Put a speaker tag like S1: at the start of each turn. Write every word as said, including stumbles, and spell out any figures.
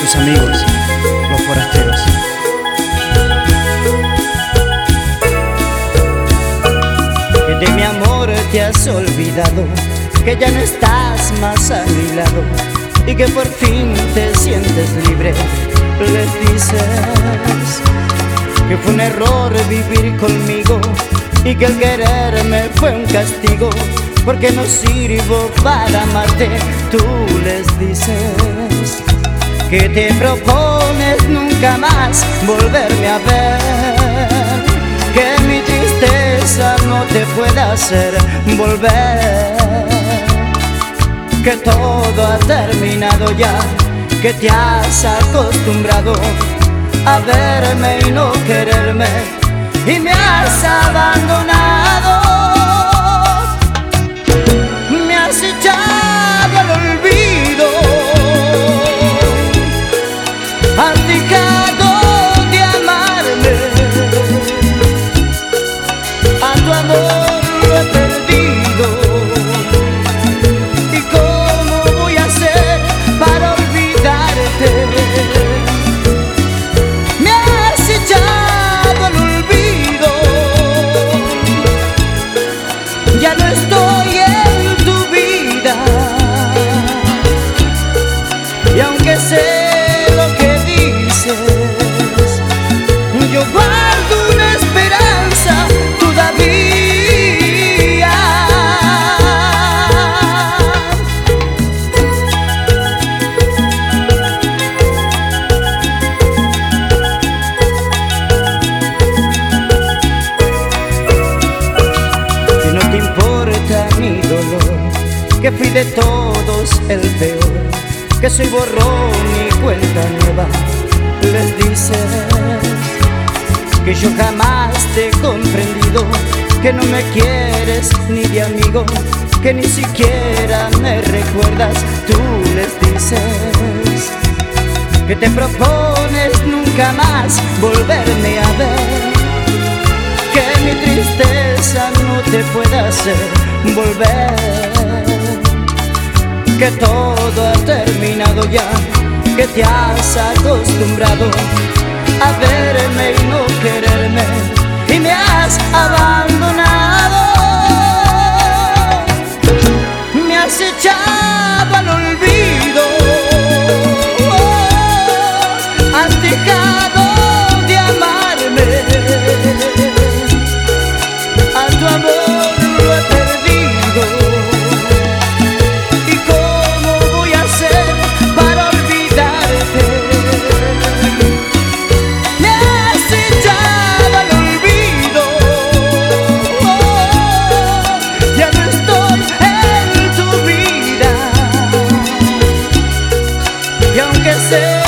S1: tus amigos, los forasteros.
S2: Que de mi amor te has olvidado, que ya no estás más a mi lado y que por fin te sientes libre. Les dices que fue un error vivir conmigo y que el quererme fue un castigo porque no sirvo para amarte. Tú les dices que te propones nunca más volverme a ver, que mi tristeza no te pueda hacer volver, que todo ha terminado ya, que te has acostumbrado a verme y no quererme y me has abandonado. Me has echado al olvido, has dejado de amarme, a tu amor lo he perdido. ¿Y cómo voy a hacer para olvidarte? Me has echado al olvido, ya no estoy en tu vida, y aunque sé lo que dices, yo guardo una esperanza todavía. Que no te importa mi dolor, que fui de todos el peor, que soy borrón y cuenta nueva. Les dices que yo jamás te he comprendido, que no me quieres ni de amigo, que ni siquiera me recuerdas. Tú les dices que te propones nunca más volverme a ver, que mi tristeza no te puede hacer volver, que todo ha terminado ya, que te has acostumbrado a verme y no quererme y me has abandonado. Me has echado al olvido, has dejado de amarme, a tu amor lo he perdido. ¿Y cómo voy a hacer para olvidarte? Me has echado al olvido, ya no estoy en tu vida, y aunque sé